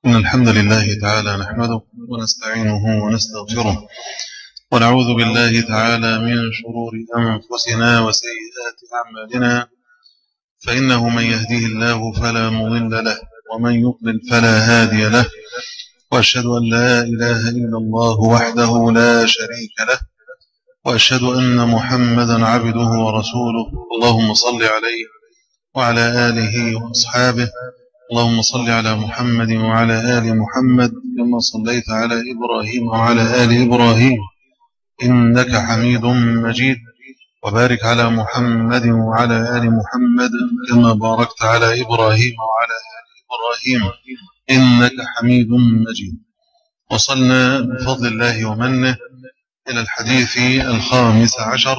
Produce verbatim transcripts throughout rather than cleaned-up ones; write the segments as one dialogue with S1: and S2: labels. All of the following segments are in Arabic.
S1: إن الحمد لله تعالى نحمده ونستعينه ونستغفره ونعوذ بالله تعالى من شرور أنفسنا وسيئات أعمالنا، فإنه من يهديه الله فلا مضل له ومن يضلل فلا هادي له، وأشهد أن لا إله إلا الله وحده لا شريك له، وأشهد أن محمدا عبده ورسوله. اللهم صل عليه وعلى آله وأصحابه. اللهم صل على محمد وعلى آل محمد كما صليت على إبراهيم وعلى آل إبراهيم إنك حميد مجيد، وبارك على محمد وعلى آل محمد كما باركت على إبراهيم وعلى آل إبراهيم إنك حميد مجيد. وصلنا بفضل الله ومنه إلى الحديث الخامس عشر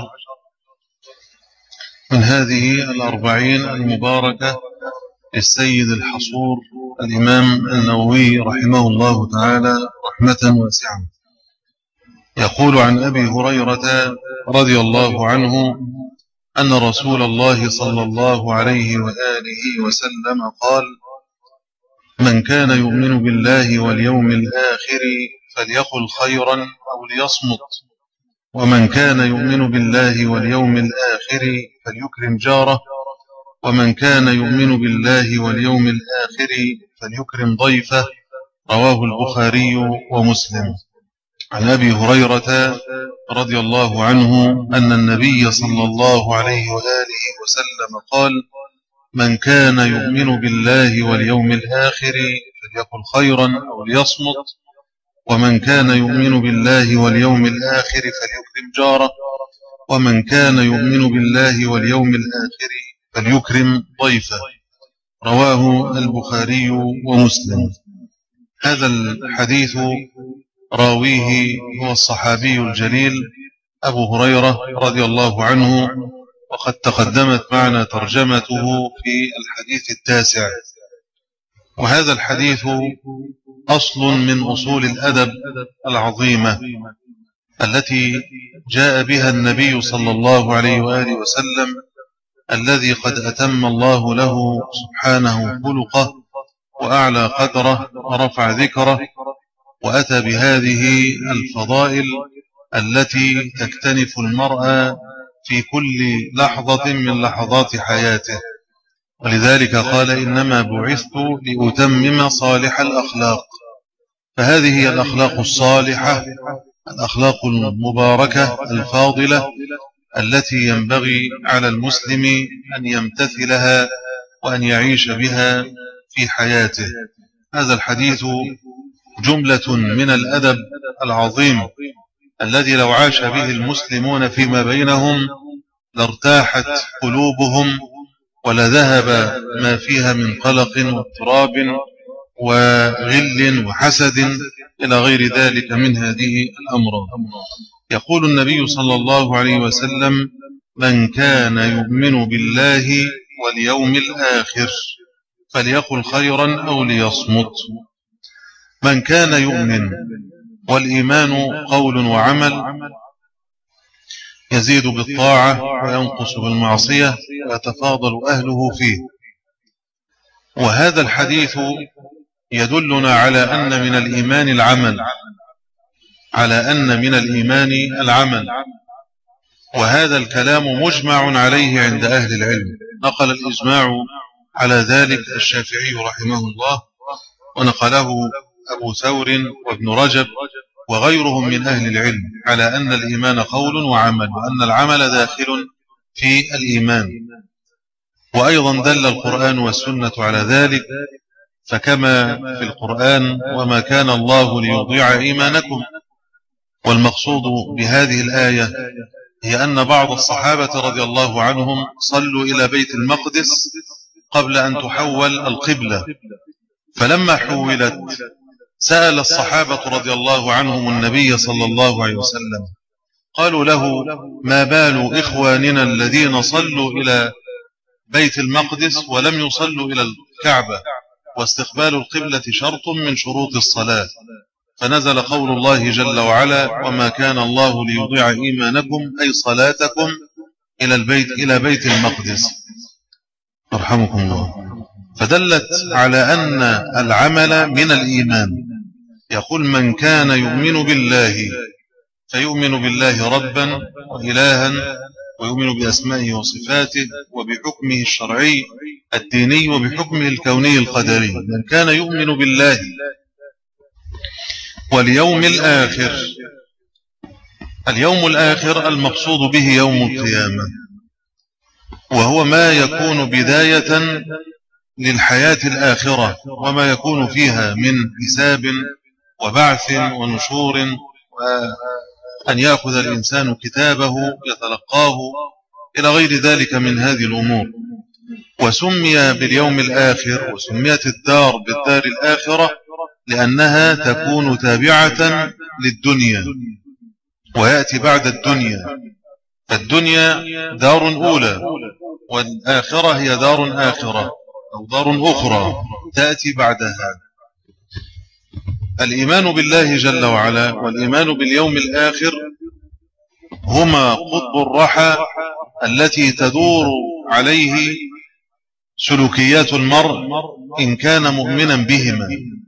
S1: من هذه الأربعين المباركة للسيد الحصور الإمام النووي رحمه الله تعالى رحمة واسعة. يقول عن أبي هريرة رضي الله عنه أن رسول الله صلى الله عليه وآله وسلم قال: من كان يؤمن بالله واليوم الآخر فليقل خيرا أو ليصمت، ومن كان يؤمن بالله واليوم الآخر فليكرم جاره، ومن كان يؤمن بالله واليوم الآخر فليكرم ضيفه. رواه البخاري ومسلم. عن أبي هريرة رضي الله عنه أن النبي صلى الله عليه وآله وسلم قال: من كان يؤمن بالله واليوم الآخر فليقل خيرا أو ليصمت، ومن كان يؤمن بالله واليوم الآخر فليكرم جاره، ومن كان يؤمن بالله واليوم الآخر فليكرم ضيفه. رواه البخاري ومسلم. هذا الحديث راويه هو الصحابي الجليل أبو هريرة رضي الله عنه، وقد تقدمت معنا ترجمته في الحديث التاسع. وهذا الحديث أصل من أصول الأدب العظيمة التي جاء بها النبي صلى الله عليه وآله وسلم، الذي قد أتم الله له سبحانه خلقه وأعلى قدره ورفع ذكره، وأتى بهذه الفضائل التي تكتنف المرء في كل لحظة من لحظات حياته. ولذلك قال: إنما بعثت لأتمم صالح الأخلاق. فهذه هي الأخلاق الصالحة، الأخلاق المباركة الفاضلة التي ينبغي على المسلم أن يمتثلها وأن يعيش بها في حياته. هذا الحديث جملة من الأدب العظيم الذي لو عاش به المسلمون فيما بينهم لارتاحت قلوبهم ولذهب ما فيها من قلق واضطراب وغل وحسد إلى غير ذلك من هذه الأمراض. يقول النبي صلى الله عليه وسلم: من كان يؤمن بالله واليوم الآخر فليقل خيرا أو ليصمت. من كان يؤمن، والإيمان قول وعمل، يزيد بالطاعة وينقص بالمعصية ويتفاضل أهله فيه. وهذا الحديث يدلنا على أن من الإيمان العمل على أن من الإيمان العمل وهذا الكلام مجمع عليه عند أهل العلم. نقل الإجماع على ذلك الشافعي رحمه الله، ونقله أبو ثور وابن رجب وغيرهم من أهل العلم، على أن الإيمان قول وعمل، وأن العمل داخل في الإيمان. وأيضا دل القرآن والسنة على ذلك، فكما في القرآن: وما كان الله ليضيع إيمانكم. والمقصود بهذه الآية هي أن بعض الصحابة رضي الله عنهم صلوا إلى بيت المقدس قبل أن تحول القبلة، فلما حولت سأل الصحابة رضي الله عنهم النبي صلى الله عليه وسلم، قالوا له: ما بال إخواننا الذين صلوا إلى بيت المقدس ولم يصلوا إلى الكعبة، واستقبال القبلة شرط من شروط الصلاة. فنزل قول الله جل وعلا: وما كان الله ليضيع إيمانكم، أي صلاتكم إلى البيت إلى بيت المقدس. أرحمكم الله. فدلت على أن العمل من الإيمان. يقول من كان يؤمن بالله فيؤمن بالله ربا وإلها، ويؤمن بأسمائه وصفاته وبحكمه الشرعي الديني وبحكمه الكوني القدري. من كان يؤمن بالله واليوم الآخر، اليوم الآخر المقصود به يوم القيامة، وهو ما يكون بداية للحياة الآخرة وما يكون فيها من حساب وبعث ونشور، وأن يأخذ الإنسان كتابه يتلقاه إلى غير ذلك من هذه الأمور. وسمي باليوم الآخر وسميت الدار بالدار الآخرة لأنها تكون تابعة للدنيا ويأتي بعد الدنيا، فالدنيا دار أولى والآخرة هي دار آخرة أو دار أخرى تأتي بعدها. الإيمان بالله جل وعلا والإيمان باليوم الآخر هما قطب الرحى التي تدور عليه سلوكيات المرء إن كان مؤمنا بهما.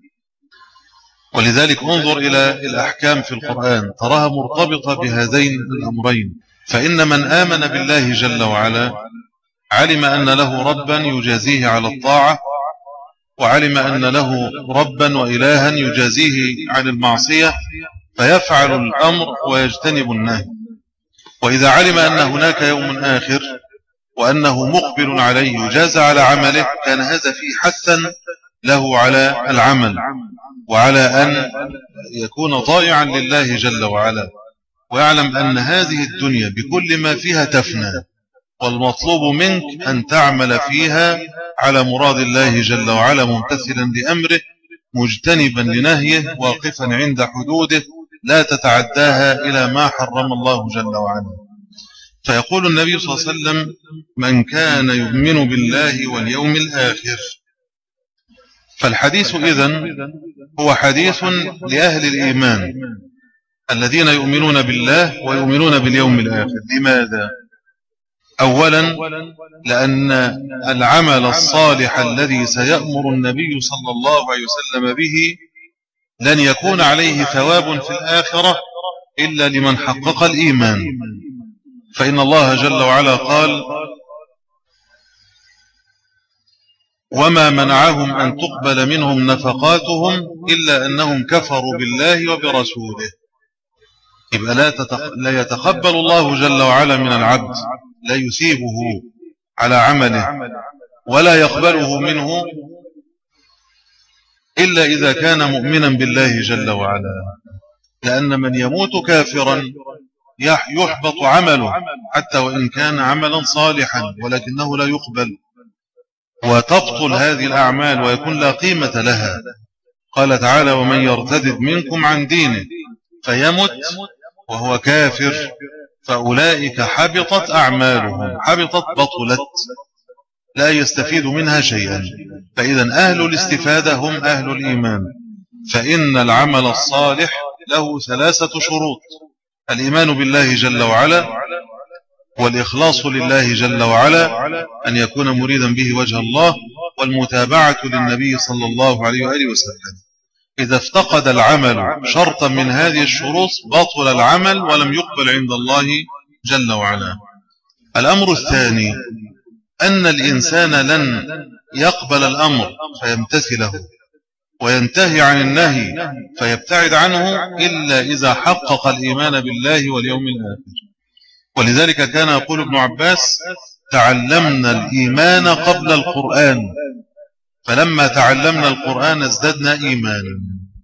S1: ولذلك انظر إلى الأحكام في القرآن تراها مرتبطة بهذين الأمرين. فإن من آمن بالله جل وعلا علم أن له ربا يجازيه على الطاعة، وعلم أن له ربا وإلها يجازيه عن المعصية، فيفعل الأمر ويجتنب النهي. وإذا علم أن هناك يوم آخر وأنه مقبل عليه يجازى على عمله، كان هذا فيه حثا له على العمل وعلى أن يكون طائعا لله جل وعلا، ويعلم أن هذه الدنيا بكل ما فيها تفنى، والمطلوب منك أن تعمل فيها على مراد الله جل وعلا ممتثلا لأمره مجتنبا لنهيه واقفا عند حدوده لا تتعداها إلى ما حرم الله جل وعلا. فيقول النبي صلى الله عليه وسلم من كان يؤمن بالله واليوم الآخر. فالحديث إذن هو حديث لأهل الإيمان الذين يؤمنون بالله ويؤمنون باليوم الآخر. لماذا؟ أولا لأن العمل الصالح الذي سيأمر النبي صلى الله عليه وسلم به لن يكون عليه ثواب في الآخرة إلا لمن حقق الإيمان. فإن الله جل وعلا قال وما منعهم أن تقبل منهم نفقاتهم إلا أنهم كفروا بالله وبرسوله. يبقى لا, لا يتقبل الله جل وعلا من العبد، لا يثيبه على عمله ولا يقبله منه إلا إذا كان مؤمنا بالله جل وعلا. لأن من يموت كافرا يحبط عمله حتى وإن كان عملا صالحا ولكنه لا يقبل، وتبطل هذه الأعمال ويكون لا قيمة لها. قال تعالى ومن يرتدد منكم عن دينه فيمت وهو كافر فأولئك حبطت أعمالهم، حبطت بطلت لا يستفيد منها شيئا. فإذا أهل الاستفادة هم أهل الإيمان. فإن العمل الصالح له ثلاثة شروط: الإيمان بالله جل وعلا، والإخلاص لله جل وعلا أن يكون مريدا به وجه الله، والمتابعة للنبي صلى الله عليه وآله وسلم. إذا افتقد العمل شرطا من هذه الشروط بطل العمل ولم يقبل عند الله جل وعلا. الأمر الثاني أن الإنسان لن يقبل الأمر فيمتثله وينتهي عن النهي فيبتعد عنه إلا إذا حقق الإيمان بالله واليوم الآخر. ولذلك كان يقول ابن عباس تعلمنا الإيمان قبل القرآن، فلما تعلمنا القرآن ازددنا إيمانا.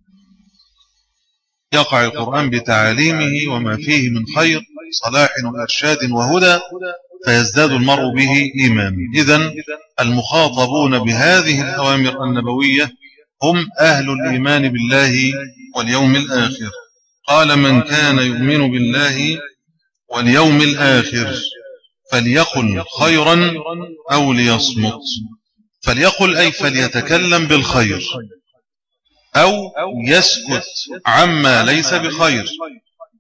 S1: يقع القرآن بتعاليمه وما فيه من خير صلاح وإرشاد وهدى فيزداد المرء به إيمانا. إذن المخاطبون بهذه الأوامر النبوية هم أهل الإيمان بالله واليوم الآخر. قال من كان يؤمن بالله واليوم الآخر فليقل خيرا أو ليصمت. فليقل أي فليتكلم بالخير أو يسكت عما ليس بخير.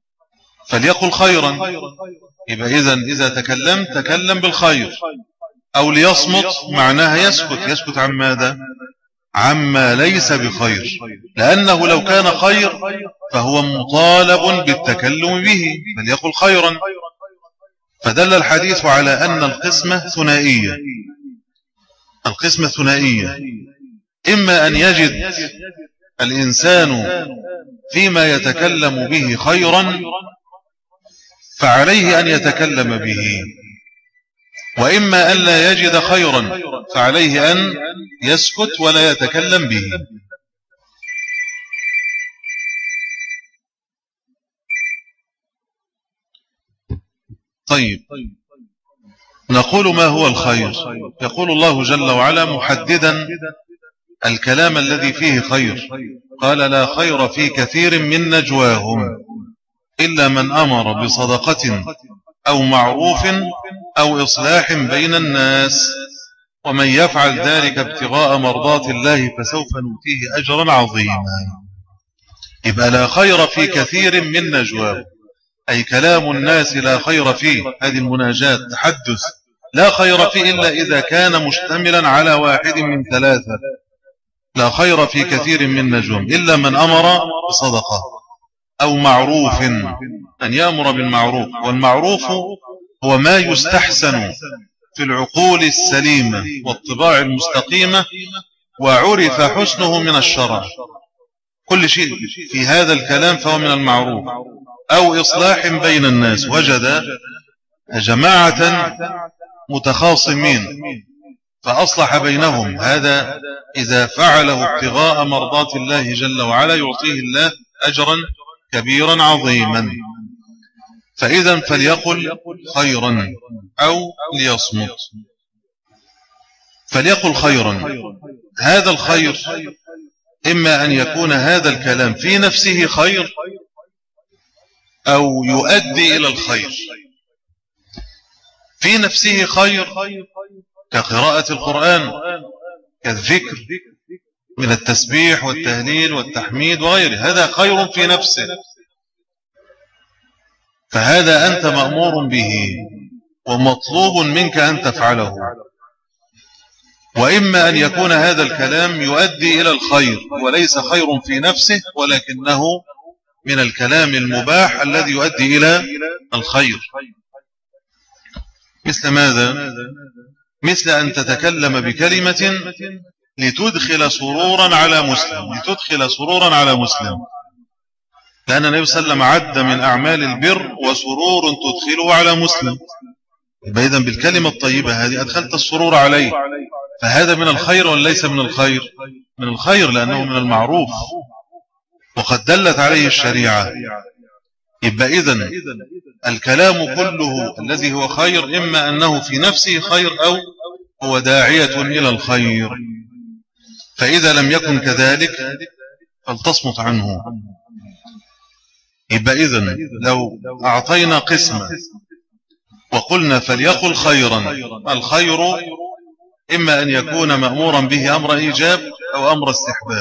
S1: فليقل خيرا، يبقى إذن إذا تكلم تكلم بالخير، أو ليصمت معناها يسكت. يسكت عن ماذا؟ عما ليس بخير، لأنه لو كان خير فهو مطالب بالتكلم به، فليقل خيرا. فدل الحديث على أن القسمة ثنائية. القسمة ثنائية، إما أن يجد الإنسان فيما يتكلم به خيرا فعليه أن يتكلم به، وإما أن لا يجد خيرا فعليه أن يسكت ولا يتكلم به. طيب، نقول ما هو الخير؟ يقول الله جل وعلا محددا الكلام الذي فيه خير، قال لا خير في كثير من نجواهم إلا من أمر بصدقة أو معروف أو إصلاح بين الناس ومن يفعل ذلك ابتغاء مرضات الله فسوف نؤتيه أجرا عظيما. يبقى لا خير في كثير من نجواهم، أي كلام الناس لا خير فيه. هذه المناجاة تحدث لا خير فيه إلا إذا كان مشتملا على واحد من ثلاثة. لا خير في كثير من نجوم إلا من أمر بصدقة أو معروف، أن يأمر بالمعروف. والمعروف هو ما يستحسن في العقول السليمة والطباع المستقيمة وعرف حسنه من الشرع. كل شيء في هذا الكلام فهو من المعروف. أو إصلاح بين الناس، وجد جماعة متخاصمين فأصلح بينهم، هذا إذا فعله ابتغاء مرضات الله جل وعلا يعطيه الله أجرا كبيرا عظيما. فإذا فليقل خيرا أو ليصمت. فليقل خيرا، هذا الخير إما أن يكون هذا الكلام في نفسه خير أو يؤدي إلى الخير. في نفسه خير كقراءة القرآن، كالذكر من التسبيح والتهليل والتحميد وغيره، هذا خير في نفسه، فهذا أنت مأمور به ومطلوب منك أن تفعله. وإما أن يكون هذا الكلام يؤدي إلى الخير وليس خير في نفسه ولكنه من الكلام المباح الذي يؤدي إلى الخير. مثل ماذا؟ مثل أن تتكلم بكلمة لتدخل سرورا على مسلم، لتدخل سرورا على مسلم، لأن النبي صلى الله عليه وسلم عد من أعمال البر وسرور تدخله على مسلم. إذن بالكلمة الطيبة هذه أدخلت السرور عليه، فهذا من الخير ولا ليس من الخير؟ من الخير، لأنه من المعروف وقد دلت عليه الشريعة. يبقى إذن الكلام كله الذي هو خير إما أنه في نفسه خير أو هو داعية إلى الخير، فإذا لم يكن كذلك فلتصمت عنه. يبقى إذن لو أعطينا قسمة وقلنا فليقل خيرا، الخير إما أن يكون مأمورا به أمر إيجاب أو أمر استحباب،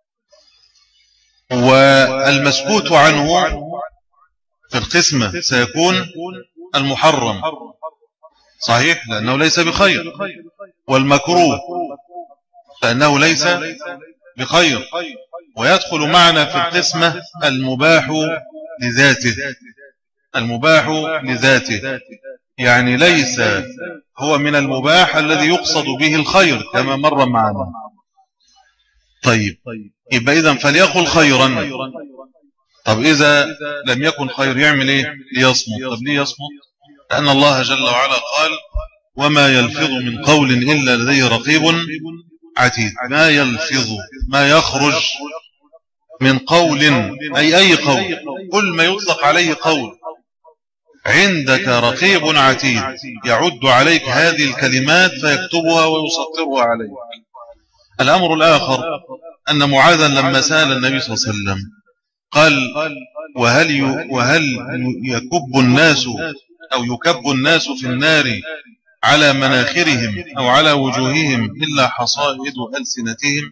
S1: والمسكوت عنه في القسمة سيكون المحرم، صحيح، لأنه ليس بخير، والمكروه لأنه ليس بخير. ويدخل معنا في القسمة المباح لذاته، المباح لذاته يعني ليس هو من المباح الذي يقصد به الخير كما مر معنا. طيب، يبقى إذن فليقل خيرا. طب إذا لم يكن خير يعمل إيه؟ ليصمت. طب ليه يصمت؟ لأن الله جل وعلا قال وما يلفظ من قول إلا لديه رقيب عتيد. ما يلفظ، ما يخرج من قول، أي أي قول، كل ما يطلق عليه قول عندك رقيب عتيد يعد عليك هذه الكلمات فيكتبها ويسطرها عليك. الأمر الآخر أن معاذا لما سأل النبي صلى الله عليه وسلم قال وهل وهل يكب الناس أو يكب الناس في النار على مناخرهم أو على وجوههم إلا حصائد ألسنتهم؟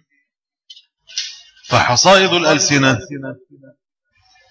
S1: فحصائد الألسنة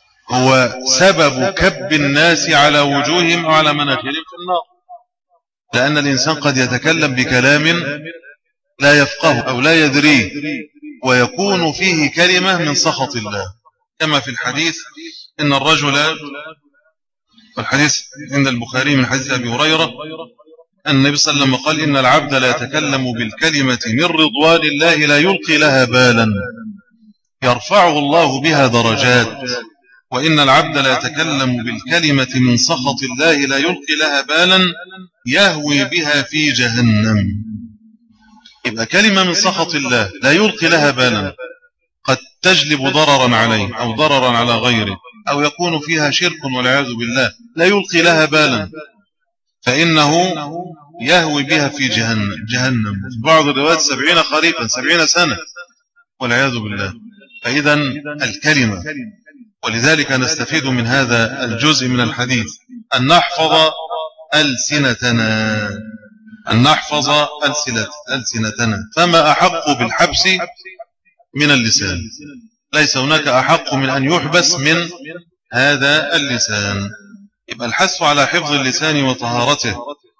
S1: هو سبب كب الناس على وجوههم أو على مناخرهم في النار. لأن الإنسان قد يتكلم بكلام لا يفقه أو لا يدريه ويكون فيه كلمة من سخط الله، كما في الحديث إن الرجل، والحديث عند البخاري من حديث أبي هريرة أن النبي صلى الله عليه وسلم قال إن العبد لا يتكلم بالكلمة من رضوان الله لا يلقي لها بالا يرفعه الله بها درجات، وإن العبد لا يتكلم بالكلمة من سخط الله لا يلقي لها بالا يهوي بها في جهنم. يبقى كلمة من سخط الله لا يلقي لها بالا قد تجلب ضررا عليه أو ضررا على غيره أو يكون فيها شرك والعياذ بالله، لا يلقي لها بالا فإنه يهوي بها في جهنم جهنم في بعض الروايات سبعين خريفا سبعين سنة والعياذ بالله. فإذا الكلمة، ولذلك نستفيد من هذا الجزء من الحديث أن نحفظ ألسنتنا أن نحفظ ألسنتنا فما أحق بالحبس من اللسان، ليس هناك أحق من أن يحبس من هذا اللسان. يبقى الحث على حفظ اللسان وطهارته،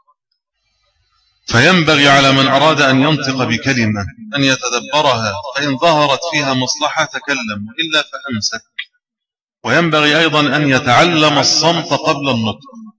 S1: فينبغي على من أراد أن ينطق بكلمة أن يتدبرها، فإن ظهرت فيها مصلحة تكلم وإلا فأمسك. وينبغي أيضا أن يتعلم الصمت قبل النطق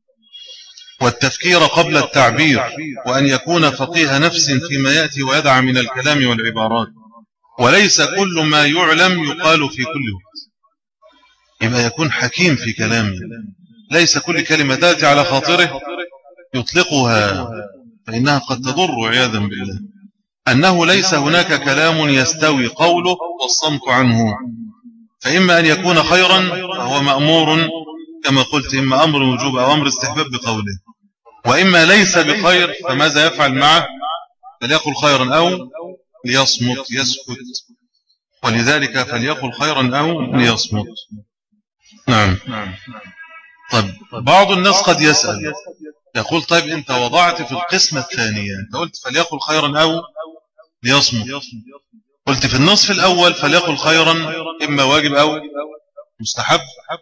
S1: والتفكير قبل التعبير، وأن يكون فقيه نفس فيما يأتي ويدع من الكلام والعبارات، وليس كل ما يعلم يقال في كل وقت. يبقى يكون حكيم في كلامه، ليس كل كلمة تأتي على خاطره يطلقها فإنها قد تضر عياذا بالله. أنه ليس هناك كلام يستوي قوله والصمت عنه، فإما أن يكون خيرا فهو مأمور كما قلت، إما أمر وجوب أو أمر استحباب بقوله، وإما ليس بخير فماذا يفعل معه؟ فليقل خيرا أو ليصمت يسكت، ولذلك فليقل خيرا أو ليصمت. نعم. طيب بعض الناس قد يسأل يقول طيب أنت وضعت في القسمة الثانية، أنت قلت فليقل خيرا أو ليصمت، قلت في النصف الأول فليقل خيرا إما واجب أو مستحب،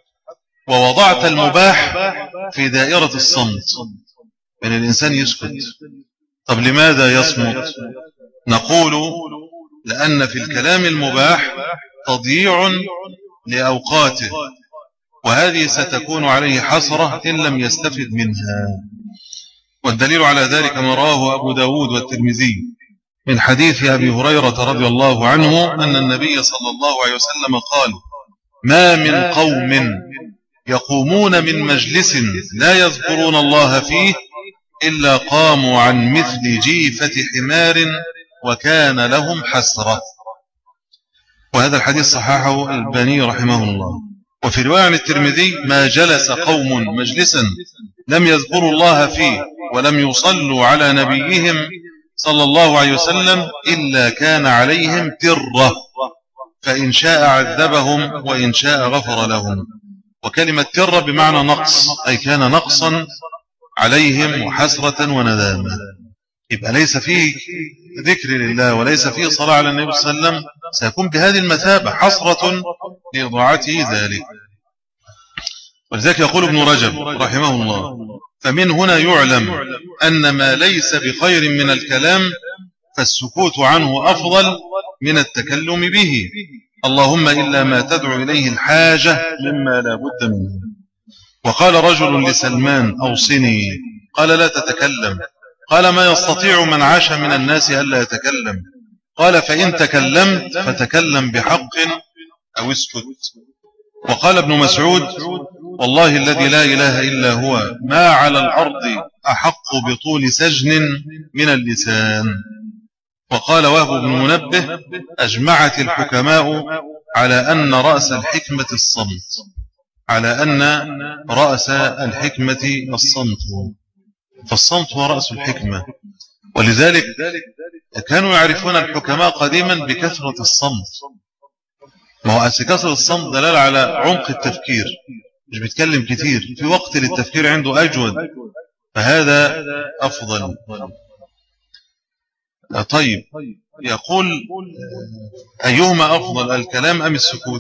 S1: ووضعت المباح في دائرة الصمت بأن الإنسان يسكت. طب لماذا يصمت؟ نقول لأن في الكلام المباح تضييع لأوقاته، وهذه ستكون عليه حسرة إن لم يستفد منها. والدليل على ذلك ما رواه أبو داود والترمذي من حديث أبي هريرة رضي الله عنه أن النبي صلى الله عليه وسلم قال ما من قوم يقومون من مجلس لا يذكرون الله فيه إلا قاموا عن مثل جيفة حمار وكان لهم حسرة. وهذا الحديث صححه الألباني رحمه الله. وفي رواية عن الترمذي ما جلس قوم مجلسا لم يذكروا الله فيه ولم يصلوا على نبيهم صلى الله عليه وسلم إلا كان عليهم ترة، فإن شاء عذبهم وإن شاء غفر لهم. وكلمة ترة بمعنى نقص، أي كان نقصا عليهم وحسرة وندامة. يبقى ليس فيه ذكر لله وليس فيه صلاة على النبي صلى الله عليه وسلم سيكون بهذه المثابة حسرة لإضاعته ذلك. ولذلك يقول ابن رجب رحمه الله فمن هنا يعلم أن ما ليس بخير من الكلام فالسكوت عنه أفضل من التكلم به، اللهم إلا ما تدعو إليه الحاجة مما لا بد منه. وقال رجل لسلمان أوصني، قال لا تتكلم، قال ما يستطيع من عاش من الناس ألا يتكلم، قال فإن تكلمت فتكلم بحق أو اسكت. وقال ابن مسعود والله الذي لا إله إلا هو ما على الأرض أحق بطول سجن من اللسان. وقال وهب بن منبه أجمعت الحكماء على أن رأس الحكمة الصمت، على أن رأس الحكمة الصمت، فالصمت هو رأس الحكمة. ولذلك كانوا يعرفون الحكماء قديما بكثرة الصمت. ما هو كثرة الصمت دلالة على عمق التفكير، مش بيتكلم كتير، في وقت للتفكير عنده أجود، فهذا أفضل. طيب يقول أيهما أفضل الكلام أم السكوت؟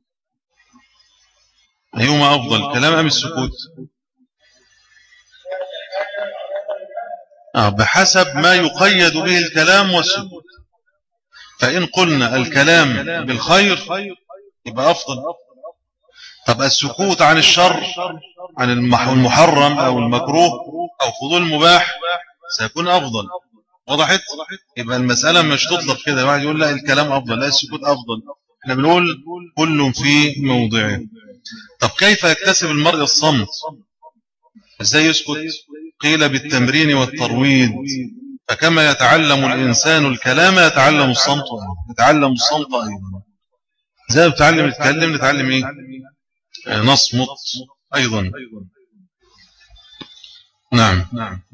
S1: أيهما أفضل الكلام أم السكوت؟ آه بحسب ما يقيد به الكلام والسكوت. فإن قلنا الكلام بالخير يبقى أفضل. طب السكوت عن الشر، عن المحرم أو المكروه أو فضول المباح، سيكون أفضل. وضحت؟ يبقى المسألة مش تطلق كده واحد يقول لا الكلام أفضل، لا السكوت أفضل. احنا بنقول كل في موضعه. طب كيف يكتسب المرء الصمت؟ ازاي يسكت؟ قيل بالتمرين والترويض. فكما يتعلم الإنسان الكلام يتعلم الصمت، يتعلم الصمت أيضا. زي بتعلم نتكلم نتعلم ايه؟ نصمت أيضا. نعم.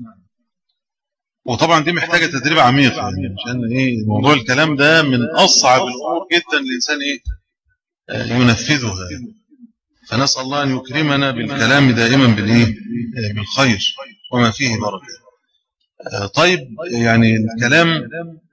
S1: وطبعا دي محتاجة تدريب عميق، يعني عشان ايه موضوع الكلام ده من أصعب الأمور جدا الإنسان ايه ينفذها. فنسأل الله أن يكرمنا بالكلام دائما بالايه بالخير وما فيه بركة. طيب يعني الكلام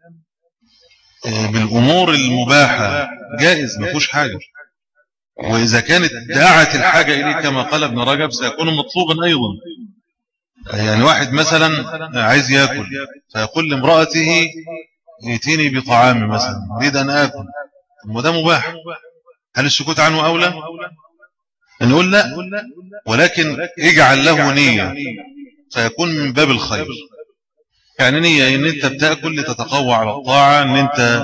S1: بالأمور المباحة جائز، ما فيهوش حاجة. وإذا كانت داعت الحاجة إليه كما قال ابن رجب سيكون مطلوبا أيضا. يعني واحد مثلا عايز يأكل فيقول لامرأته ائتيني بطعام مثلا، أريد أن آكل، وده مباح. هل السكوت عنه أولى؟ نقول لا، ولكن اجعل له نية فيكون من باب الخير. يعني نية ان انت بتأكل لتتقوى على الطاعة، ان انت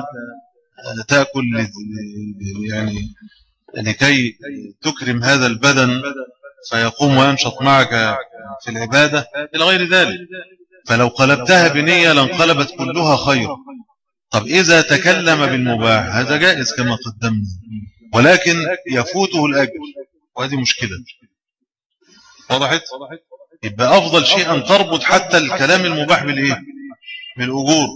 S1: تأكل يعني لكي تكرم هذا البدن فيقوم وينشط معك في العبادة إلى غير ذلك. فلو قلبتها بنية لانقلبت كلها خير. طب إذا تكلم بالمباح هذا جائز كما قدمنا، ولكن يفوته الأجر، وهذه مشكلة. وضحت؟ يبقى أفضل شيء أن تربط حتى الكلام المباح بالإيه؟ بالأجور،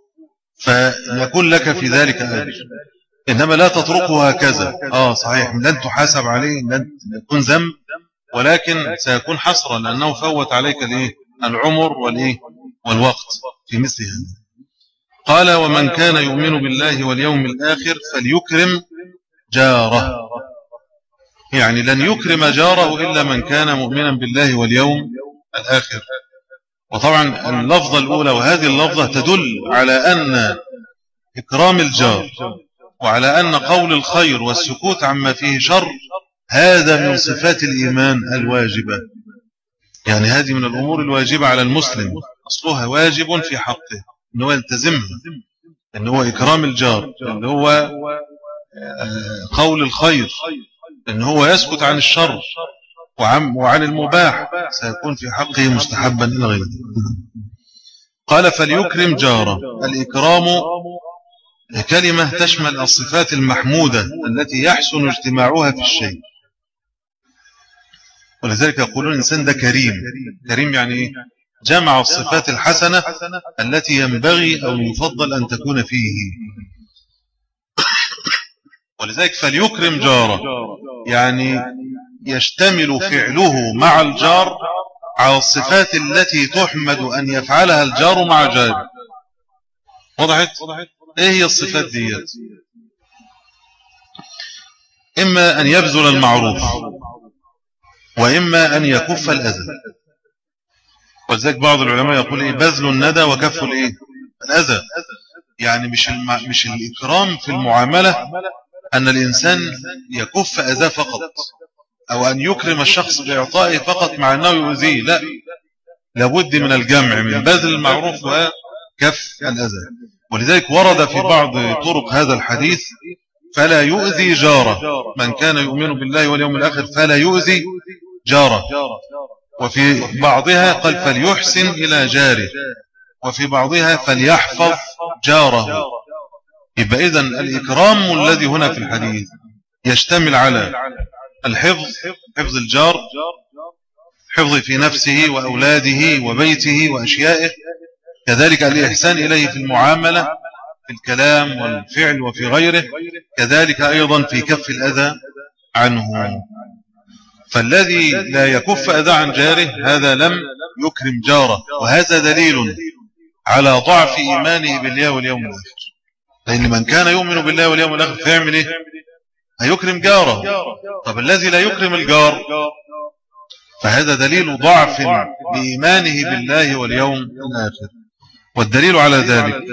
S1: فيكون لك في ذلك أجر. إنما لا تتركه هكذا. آه صحيح لن تحاسب عليه، لن يكون ذنب، ولكن سيكون حسرا لأنه فوت عليك الإيه؟ العمر والإيه؟ والوقت في مثل هذا. قال ومن كان يؤمن بالله واليوم الآخر فليكرم جاره. يعني لن يكرم جاره إلا من كان مؤمنا بالله واليوم الآخر. وطبعا اللفظة الأولى وهذه اللفظة تدل على أن إكرام الجار وعلى أن قول الخير والسكوت عما فيه شر هذا من صفات الإيمان الواجبة. يعني هذه من الأمور الواجبة على المسلم، أصلها واجب في حقه أنه يلتزمها، أنه إكرام الجار، أنه هو قول الخير، أنه هو يسكت عن الشر وعن المباح، سيكون في حقه مستحبا إلى غيره. قال فليكرم جاره. الإكرام كلمة تشمل الصفات المحمودة التي يحسن اجتماعها في الشيء، ولذلك يقولون الإنسان ده كريم. كريم يعني جمع الصفات الحسنة التي ينبغي أو يفضل أن تكون فيه. ولذلك فليكرم جاره، يعني يشتمل فعله مع الجار على الصفات التي تحمد أن يفعلها الجار مع جاره. وضحت؟ ايه هي الصفات دي؟ إما أن يبذل المعروف، وإما أن يكف الأذى. ولذلك بعض العلماء يقول إيه؟ بذل الندى وكف الإيه؟ الأذى. يعني مش الم... مش الإكرام في المعاملة أن الإنسان يكف أذى فقط، أو أن يكرم الشخص بإعطائه فقط مع أنه يؤذيه. لا، لابد من الجمع من بذل المعروف وكف الأذى. ولذلك ورد في بعض طرق هذا الحديث فلا يؤذي جاره. من كان يؤمن بالله واليوم الآخر فلا يؤذي جاره. وفي بعضها قال فليحسن إلى جاره، وفي بعضها فليحفظ جاره. يبقى إذن الإكرام الذي هنا في الحديث يشتمل على الحفظ، حفظ الجار، حفظ في نفسه وأولاده وبيته وأشيائه، كذلك الإحسان إليه في المعاملة في الكلام والفعل وفي غيره، كذلك أيضا في كف الأذى عنه. فالذي لا يكف أذى عن جاره هذا لم يكرم جاره، وهذا دليل على ضعف إيمانه بالله واليوم الآخر. لأن من كان يؤمن بالله واليوم الآخر فيعمل إيه؟ هيكرم جاره. طب الذي لا يكرم الجار فهذا دليل ضعف بإيمانه بالله واليوم الآخر. والدليل على ذلك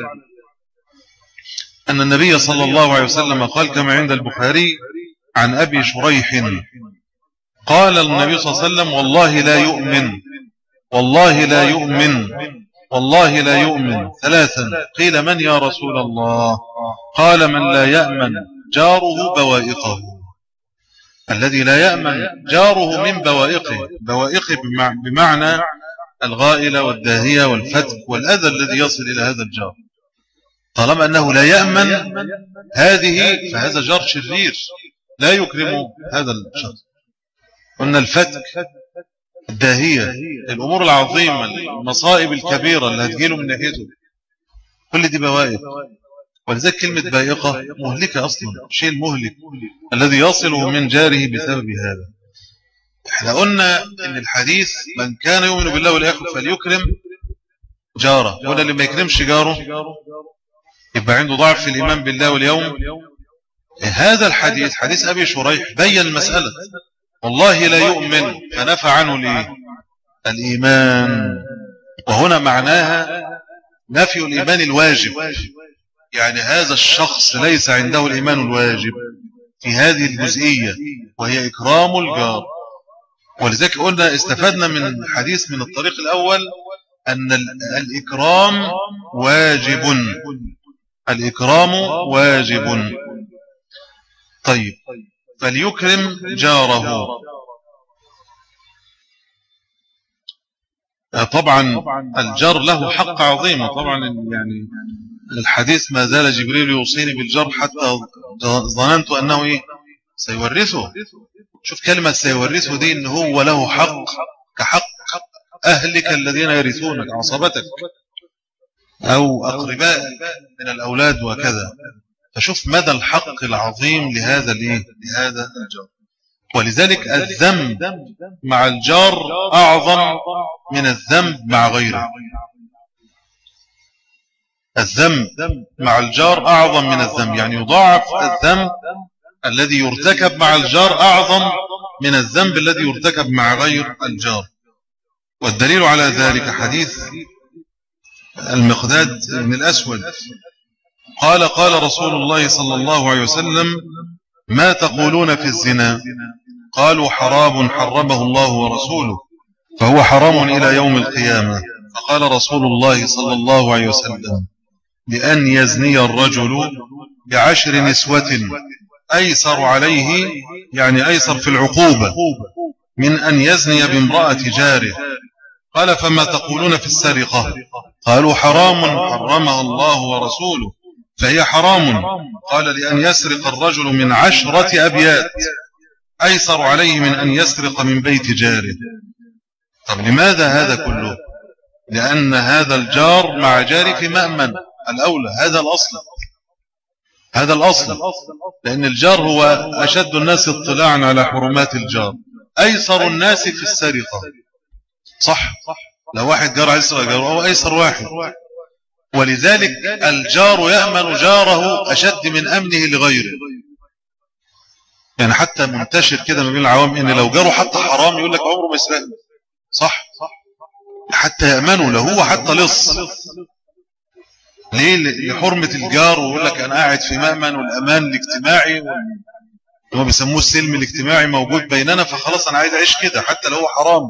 S1: أن النبي صلى الله عليه وسلم قال كما عند البخاري عن أبي شريح قال النبي صلى الله عليه وسلم والله لا يؤمن والله لا يؤمن والله لا يؤمن ثلاثا. قيل من يا رسول الله؟ قال من لا يأمن جاره بوائقه. الذي لا يأمن جاره من بوائقه، بوائقه بمعنى الغائلة والداهية والفتك والأذى الذي يصل إلى هذا الجار. طالما أنه لا يأمن هذه فهذا جار شرير لا يكرم هذا الشخص. قلنا الفتك، الداهية، الأمور العظيمة، المصائب الكبيرة اللي هتجيله من ناحيته، كل دي بوائق. ولذلك كلمة بائقة مهلكة أصلا، شيء المهلك الذي يصله من جاره بسبب هذا. احنا قلنا ان الحديث من كان يؤمن بالله والآخر فليكرم جاره، ولا اللي ما يكرمش جاره يبقى عنده ضعف في الإيمان بالله واليوم. هذا الحديث حديث أبي شريح بيّن المسألة، والله لا يؤمن فنفى عنه ليه؟ الإيمان، وهنا معناها نفي الإيمان الواجب، يعني هذا الشخص ليس عنده الإيمان الواجب في هذه الجزئية وهي إكرام الجار. ولذلك قلنا استفدنا من حديث من الطريق الأول أن الإكرام واجب، الإكرام واجب. طيب، فليكرم جاره. طبعا الجار له حق عظيم، طبعا يعني الحديث ما زال جبريل يوصيني بالجار حتى ظننت أنه إيه؟ سيورثه. شوف كلمة سيورثه دي، إن هو له حق كحق أهلك الذين يرثونك، عصبتك أو أقرباء من الأولاد وكذا. فشوف مدى الحق العظيم لهذا الإيه؟ لهذا الجار. ولذلك الذنب مع الجار أعظم من الذنب مع غيره. الذنب مع الجار أعظم من الذنب، يعني يضاعف الذنب الذي يرتكب مع الجار أعظم من الذنب الذي يرتكب مع غير الجار. والدليل على ذلك حديث المقداد بن الأسود قال قال رسول الله صلى الله عليه وسلم ما تقولون في الزنا؟ قالوا حرام حرمه الله ورسوله فهو حرام إلى يوم القيامة. فقال رسول الله صلى الله عليه وسلم بأن يزني الرجل بعشر نسوة أيسر عليه، يعني أيسر في العقوبة من أن يزني بامرأة جاره. قال فما تقولون في السرقة؟ قالوا حرام حرمها الله ورسوله فهي حرام. قال لأن يسرق الرجل من عشرة أبيات أيسر عليه من أن يسرق من بيت جاره. طب لماذا هذا كله؟ لأن هذا الجار مع جاره في مأمن الأولى، هذا الأصل، هذا الأصل. لأن الجار هو أشد الناس اطلاعا على حرمات الجار، أيسر الناس في السرقة. صح، لو واحد جار يسرق جاره هو أيسر واحد. ولذلك الجار يأمن جاره أشد من أمنه لغيره. يعني حتى منتشر كده ما بين العوام إن لو جاره حتى حرام يقول لك عمره ما يسرق. صح، حتى يأمنوا له هو حتى لص. ليه؟ لحرمة الجار، ويقول لك أنا قاعد في مأمن والأمان الاجتماعي هم بيسموه السلم الاجتماعي موجود بيننا، فخلاص أنا عايز أعيش كده حتى لو هو حرام.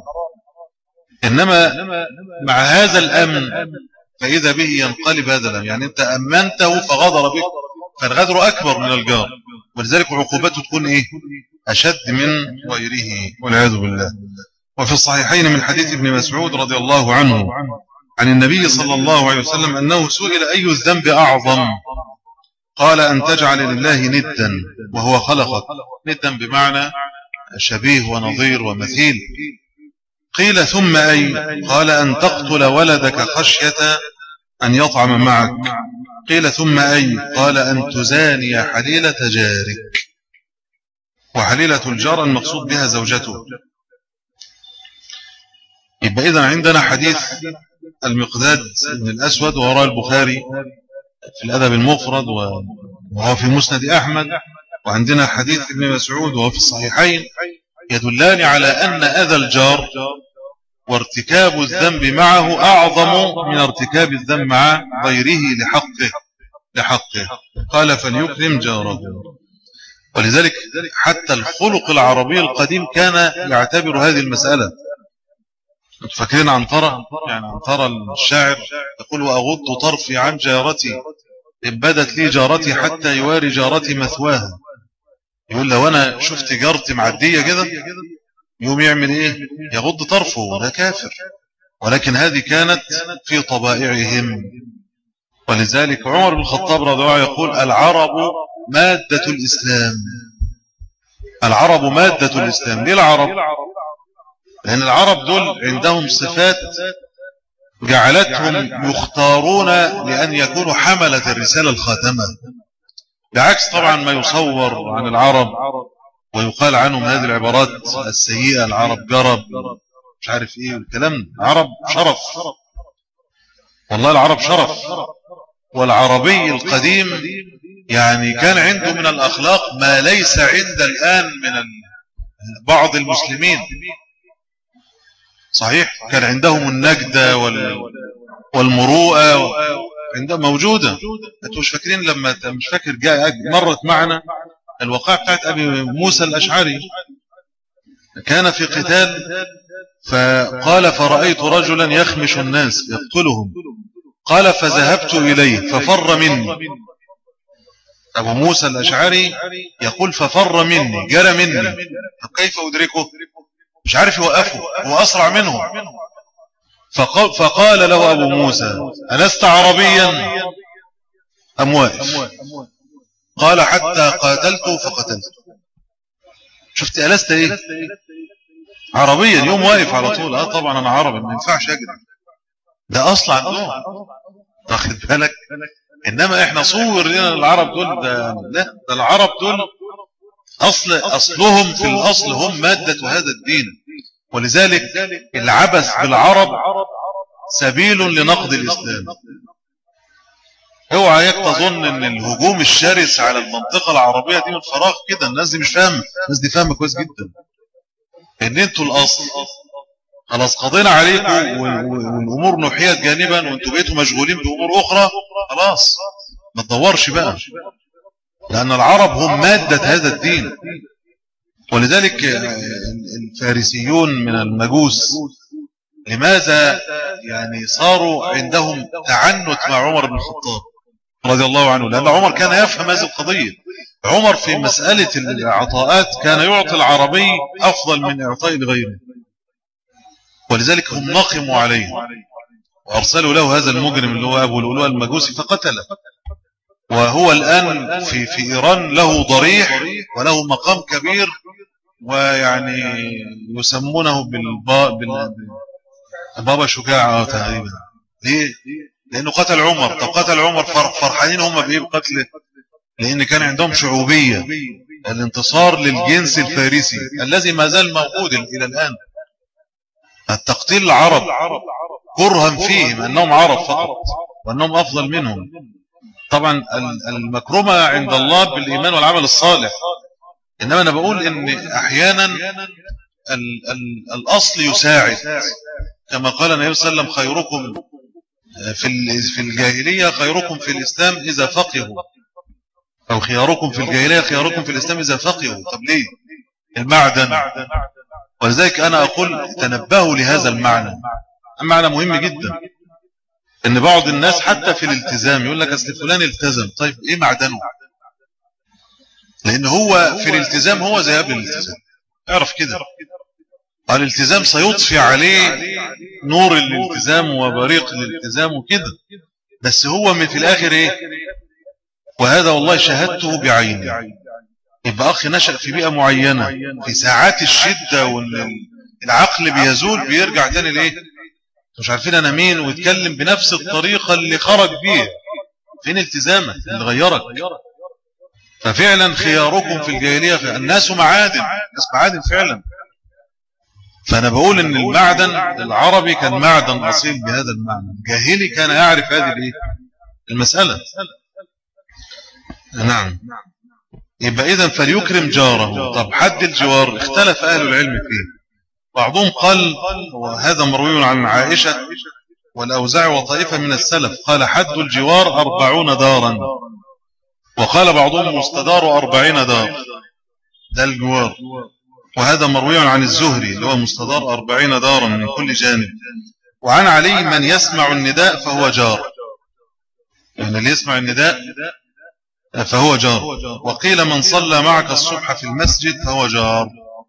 S1: إنما مع هذا الأمن فإذا به ينقلب هذا الأمن، يعني أنت أمنته فغدر بك، فالغدر أكبر من الجار، ولذلك عقوبته تكون إيه؟ أشد من غيره والعياذ بالله. وفي الصحيحين من حديث ابن مسعود رضي الله عنه عن النبي صلى الله عليه وسلم أنه سئل أي الذنب أعظم؟ قال أن تجعل لله ندا وهو خلقك. ندا بمعنى شبيه ونظير ومثيل. قيل ثم أي؟ قال أن تقتل ولدك خشية أن يطعم معك. قيل ثم أي؟ قال أن تزاني حليلة جارك. وحليلة الجار المقصود بها زوجته. يبقى إذن عندنا حديث المقداد بن الأسود وراء البخاري في الأدب المفرد وهو في مسند أحمد، وعندنا حديث ابن مسعود وهو في الصحيحين، يدلان على أن أذى الجار وارتكاب الذنب معه أعظم من ارتكاب الذنب مع غيره لحقه لحقه قال فليكرم جاره. ولذلك حتى الخلق العربي القديم كان يعتبر هذه المسألة. فاكرين عنترة؟ يعني عنترة الشاعر يقول وأغض طرفي عن جارتي إن بدت لي جارتي حتى يواري جارتي مثواها. يقول لو أنا شفت جارتي معدية كده يوم يعمل إيه؟ يغض طرفه، ده كافر. ولكن هذه كانت في طبائعهم. ولذلك عمر بن الخطاب رضي الله عنه يقول العرب مادة الإسلام. العرب مادة الإسلام. ليه العرب؟ لأن العرب دول عندهم صفات جعلتهم يختارون لأن يكونوا حملة الرسالة الخاتمة، بعكس طبعا ما يصور عن العرب ويقال عنهم هذه العبارات السيئة، العرب جرب مش عارف ايه والكلام. العرب شرف، والله العرب شرف. والعربي القديم يعني كان عنده من الأخلاق ما ليس عند الآن من بعض المسلمين. صحيح كان عندهم النجدة والمروءة عندهم موجودة. انتوا مش فاكرين لما مش فاكر جاء مرت معنا الوقائع بتاعت أبي موسى الأشعري، كان في قتال فقال فرأيت رجلا يخمش الناس يقتلهم، قال فذهبت إليه ففر مني. أبو موسى الأشعري يقول ففر مني، جرى مني. طب كيف أدركه؟ مش عارف يوقفه، هو أسرع منه. فقال, فقال له أبو موسى ألست عربيا أم واقف؟ قال حتى قاتلته فقتلته. شفت ألست إيه؟ عربيا، يوم واقف على طول. آه طبعا أنا عربي ما ينفعش أجري، ده أصل عندهم، تاخد بالك. إنما إحنا صور لنا العرب دول، ده لا، ده العرب دول أصل أصلهم في الأصل هم مادة هذا الدين. ولذلك العبث بالعرب سبيل لنقض الإسلام. اوعى ياك تظن ان الهجوم الشرس على المنطقة العربية دي من فراغ كده. الناس دي مش فاهمة، الناس دي فاهمة كويس جدا ان انتوا الاصل، خلاص قضينا عليكم والامور نحيت جانبا وانتوا بقيتوا مشغولين بامور اخرى، خلاص ما تدورش بقى، لان العرب هم مادة هذا الدين. ولذلك الفارسيون من المجوس لماذا يعني صاروا عندهم تعنت مع عمر بن الخطاب رضي الله عنه؟ لأن عمر كان يفهم هذه القضية. عمر في مسألة العطاءات كان يعطي العربي أفضل من إعطاء لغيره، ولذلك هم نقموا عليه وأرسلوا له هذا المجرم اللي هو أبو لؤلؤة المجوسي فقتله. وهو الآن في, في إيران له ضريح وله مقام كبير، ويعني يسمونه بالبا بالبابا شجاع تقريبا. ليه؟ لأنه قتل عمر. طب قتل عمر فرحانين هم بإيه بقتله؟ لأن كان عندهم شعوبية، الانتصار للجنس الفارسي الذي ما زال موجود إلى الآن. التقتيل العرب كرها فيهم أنهم عرب فقط وأنهم أفضل منهم. طبعا المكرمة عند الله بالإيمان والعمل الصالح. إنما أنا بقول إن أحيانا ال ال الأصل يساعد، كما قال النبي صلى الله عليه وسلم خيركم في في الجاهلية خيركم في الإسلام إذا فقهوا، أو خياركم في الجاهلية خياركم في الإسلام إذا فقهوا. طب ليه؟ المعدن. ولذلك أنا أقول تنبهوا لهذا المعنى، المعنى مهم جدا. إن بعض الناس حتى في الالتزام يقول لك أصل فلان التزم، طيب إيه معدنه؟ لأن هو في الالتزام هو زي قبل الالتزام، اعرف كده. الالتزام سيضفي عليه نور الالتزام وبريق الالتزام وكده، بس هو من في الآخر إيه؟ وهذا والله شهدته بعيني. يبقى أخي نشأ في بيئة معينة، في ساعات الشدة والعقل بيزول بيرجع تاني ليه؟ مش عارفين أنا مين، ويتكلم بنفس الطريقة اللي خرج بيه. فين التزامك اللي غيرك؟ ففعلا خياركم في الجاهلية الناس معادن، الناس معادن فعلا. فأنا بقول إن المعدن العربي كان معدن أصيل بهذا المعنى، الجاهلي كان يعرف هذه المسألة. نعم. يبقى إذن فليكرم جاره. طب حد الجوار اختلف أهل العلم فيه. بعضهم قال وهذا مروي عن عائشة والأوزاعي وطائفة من السلف قال حد الجوار أربعون دارا، وقال بعضهم مستدار أربعين دار، ده الجوار. وهذا مروي عن الزهري اللي هو مستدار أربعين دارا من كل جانب. وعن علي من يسمع النداء فهو جار، يعني اللي يسمع النداء فهو جار. وقيل من صلى معك الصبح في المسجد فهو جار.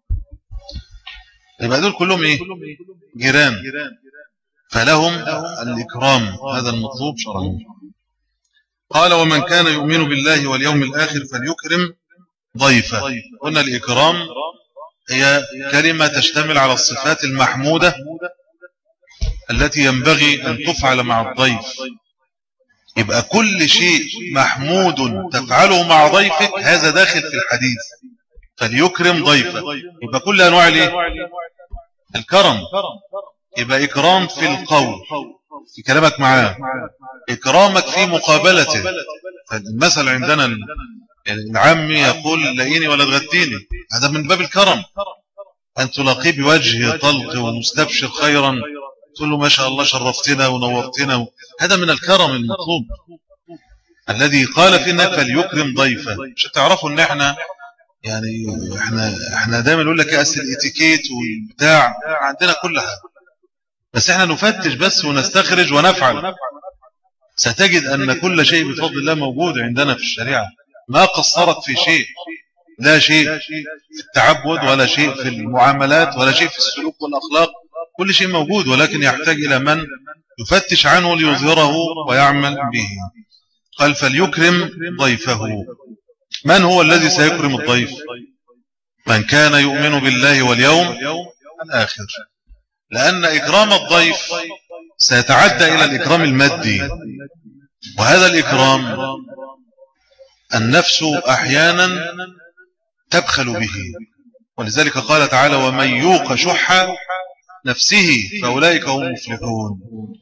S1: يبقى دول كلهم ايه؟ جيران، فلهم الإكرام، هذا المطلوب شرعا. قال ومن كان يؤمن بالله واليوم الآخر فليكرم ضيفه. قلنا الإكرام هي كلمة تشتمل على الصفات المحمودة التي ينبغي أن تفعل مع الضيف. يبقى كل شيء محمود تفعله مع ضيفك هذا داخل في الحديث، فليكرم ضيفه. يبقى كل أنواع الايه؟ الكرم. يبقى إكرام في القول، في كلامك معاه، إكرامك في مقابلته. فالمثل عندنا العامي يقول لقيني ولا تغديني، هذا من باب الكرم، أن تلاقيه بوجه طلق ومستبشر خيرا، تقول له ما شاء الله شرفتنا ونورتنا. هذا من الكرم المطلوب الذي قال فينا فليكرم ضيفه. مش تعرفوا ان احنا يعني احنا احنا دايما نقول لك اصل الاتيكيت والبتاع عندنا كل حاجه، بس احنا نفتش بس ونستخرج ونفعل. ستجد ان كل شيء بفضل الله موجود عندنا في الشريعه، ما قصرت في شيء، لا شيء في التعبد ولا شيء في المعاملات ولا شيء في السلوك والأخلاق، كل شيء موجود، ولكن يحتاج إلى من يفتش عنه ليظهره ويعمل به. قال فليكرم ضيفه. من هو الذي سيكرم الضيف؟ من كان يؤمن بالله واليوم الآخر، لأن إكرام الضيف سيتعدى إلى الإكرام المادي، وهذا الإكرام النفس أحيانا تبخل به، ولذلك قال تعالى ومن يوق شح نفسه فأولئك هم المفلحون.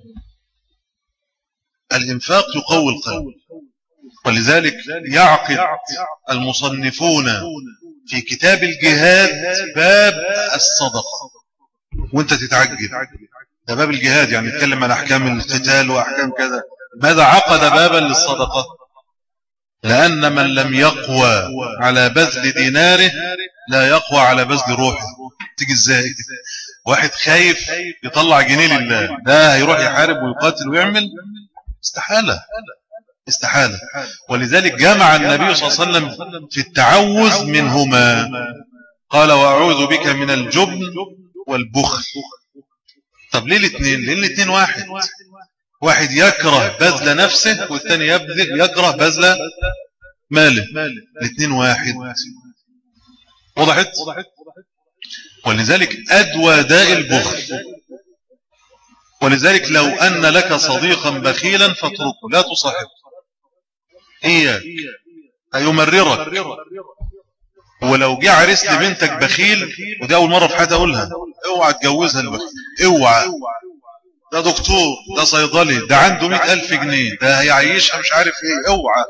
S1: الإنفاق يقوي القلب، ولذلك يعقد المصنفون في كتاب الجهاد باب الصدقة، وانت تتعجب ده باب الجهاد يعني يتكلم عن أحكام القتال وأحكام كذا، ماذا عقد بابا للصدقة؟ لأن من لم يقوى على بذل ديناره لا يقوى على بذل روحه. تيجي ازاي؟ واحد خايف يطلع جنيه لله، ده هيروح يحارب ويقاتل ويعمل؟ استحالة استحالة. ولذلك جمع النبي صلى الله عليه وسلم في التعوذ منهما، قال وأعوذ بك من الجبن والبخل. طب ليه الاثنين؟ لأن الاثنين واحد، واحد يكره بذل نفسه والثاني يكره بذل ماله، الاثنين واحد. وضحت؟ ولذلك أدوى داء البخل. ولذلك لو أن لك صديقا بخيلا فاتركه، لا تصاحبه، إياك هيمررك. ولو جه عريس لبنتك بخيل، ودي أول مرة في حياتي أقولها، اوعى تجوزها البخيل، اوعى. ده دكتور، ده صيدلي، ده عنده مئة ألف جنيه، ده هيعيشها مش عارف ايه، اوعى.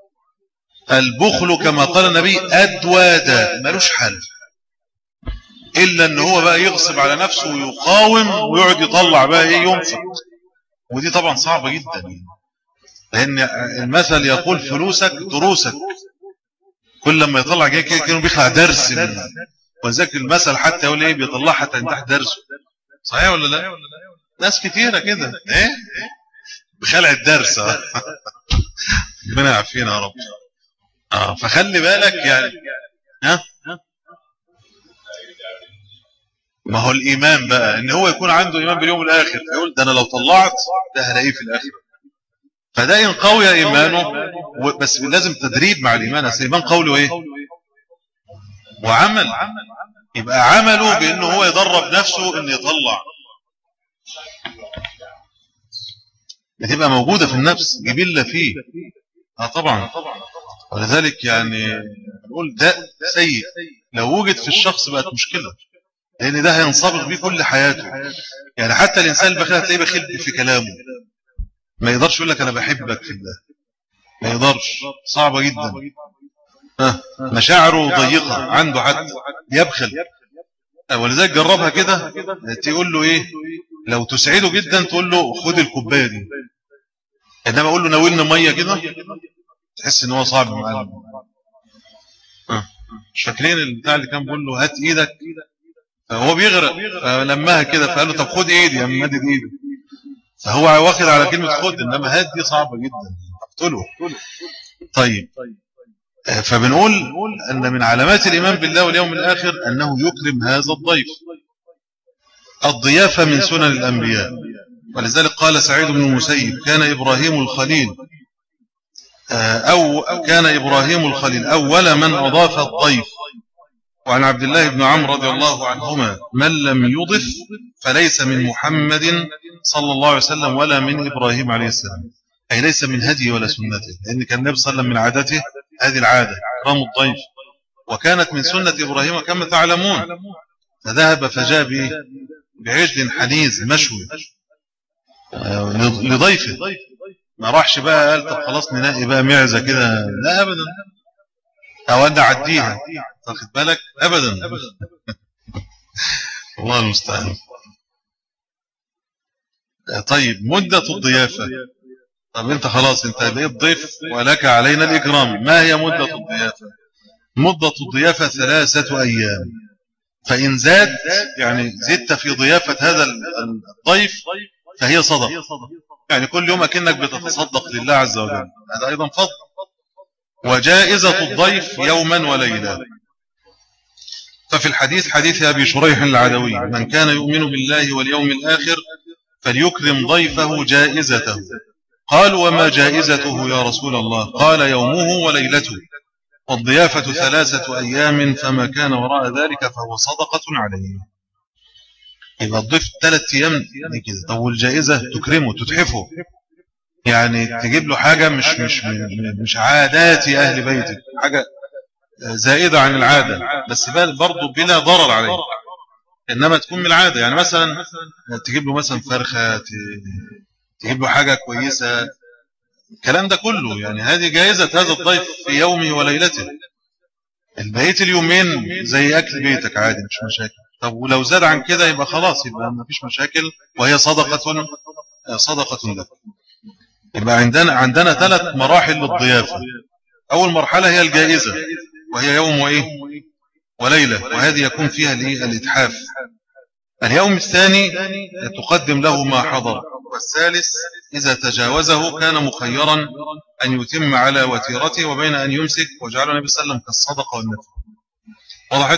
S1: البخل كما قال النبي أدوى داء، ملوش حل إلا أن هو بقى يغصب على نفسه ويقاوم ويقعد يطلع بقى ايه، ينفق. ودي طبعا صعبة جدا، لأن المثل يقول فلوسك دروسك، كل لما يطلع جاي كده كانوا بيخلع درس منها. وذلك المثل حتى يقول ايه بيطلع حتى ينتح درسه. صحيح ولا لا؟ ناس كتيرة كده ايه بخلع الدرس. ربنا يعافينا يا رب. اه فخلي بالك يعني. ها ما هو الإيمان بقى ان هو يكون عنده إيمان باليوم الآخر، يقول ده انا لو طلعت ده هلاقيه في الآخرة. فده إن قوي إيمانه، بس لازم تدريب مع الإيمان. أصل الإيمان قولي وإيه وعمل، يبقى عمله بأنه هو يدرب نفسه أن يطلع، بتبقى موجودة في النفس، جبلة فيه. اه طبعا. ولذلك يعني نقول ده سيء لو وجد في الشخص بقت مشكلة، لأن ده هينصبغ بيه كل حياته. يعني حتى الإنسان البخيل هتلاقيه بخيل في كلامه، ما يقدرش يقول لك أنا بحبك في الله، ما يقدرش، صعبة جدا. ها مشاعره ضيقة عنده، حتى يبخل. ولذلك جربها كده، تقول له ايه لو تسعده جدا تقول له خد الكوبايه دي، انما اقول له ناولنا ميه كده تحس ان هو صعب معاه. اه مش فاكرين البتاع اللي كان بيقول له هات ايدك فهو بيغرق، فلمها كده فقال له طب خد ايدي يا مدد ايدك، فهو واخد على كلمه خد، انما هات دي صعبه جدا تقتله. طيب فبنقول أن من علامات الإيمان بالله واليوم الآخر أنه يكرم هذا الضيف. الضيافة من سنن الأنبياء، ولذلك قال سعيد بن المسيب كان إبراهيم الخليل أو كان إبراهيم الخليل أول من أضاف الضيف. وعن عبد الله بن عمرو رضي الله عنهما من لم يضف فليس من محمد صلى الله عليه وسلم ولا من إبراهيم عليه السلام، أي ليس من هدي ولا سنته، لأن كان النبي صلى الله عليه وسلم من عادته هذه العادة إكرام الضيف، وكانت من سنة إبراهيم كما تعلمون، فذهب فجاء بعجل حنيذ مشوي لضيفه، ما راحش بقى قال طب خلاص ننقي بقى معزة كده، لا أبدا، أو أن عديها، تاخد بالك أبدا. الله المستعان. طيب مدة الضيافة، طب انت خلاص انت بقيت ضيف ولك علينا الإكرام، ما هي مدة الضيافة؟ مدة الضيافة ثلاثة أيام، فإن زاد يعني زدت في ضيافة هذا الضيف فهي صدق، يعني كل يوم أكنك بتتصدق لله عز وجل، هذا أيضا فضل. وجائزة الضيف يوما وليلة، ففي الحديث حديث أبي شريح العدوي من كان يؤمن بالله واليوم الآخر فليكرم ضيفه جائزته. قالوا وما جائزته يا رسول الله؟ قال يومه وليلته، والضيافة ثلاثة أيام فما كان وراء ذلك فهو صدقة عليه. يبقى الضيف ثلاثة أيام كده. طب والجائزة تكرمه تتحفه، يعني تجيب له حاجة مش مش مش عادات أهل بيتك، حاجة زائدة عن العادة بس برضو بلا ضرر عليه، إنما تكون من العادة، يعني مثلا تجيب له مثلا فرخة، تجيب له حاجة كويسة، الكلام ده كله يعني هذه جائزة هذا الضيف في يومه وليلته. البقية اليومين زي أكل بيتك عادي مش مشاكل. طب ولو زاد عن كده يبقى خلاص، يبقى ما فيش مشاكل، وهي صدقة صدقة لك. يبقى عندنا عندنا ثلاث مراحل للضيافة. أول مرحلة هي الجائزة وهي يوم وإيه وليلة، وهذه يكون فيها الإتحاف. اليوم الثاني تقدم له ما حضر، والثالث إذا تجاوزه كان مخيرا أن يتم على وتيرته وبين أن يمسك، وجعله النبي صلى الله عليه وسلم كالصدقة والنفل. وضحت؟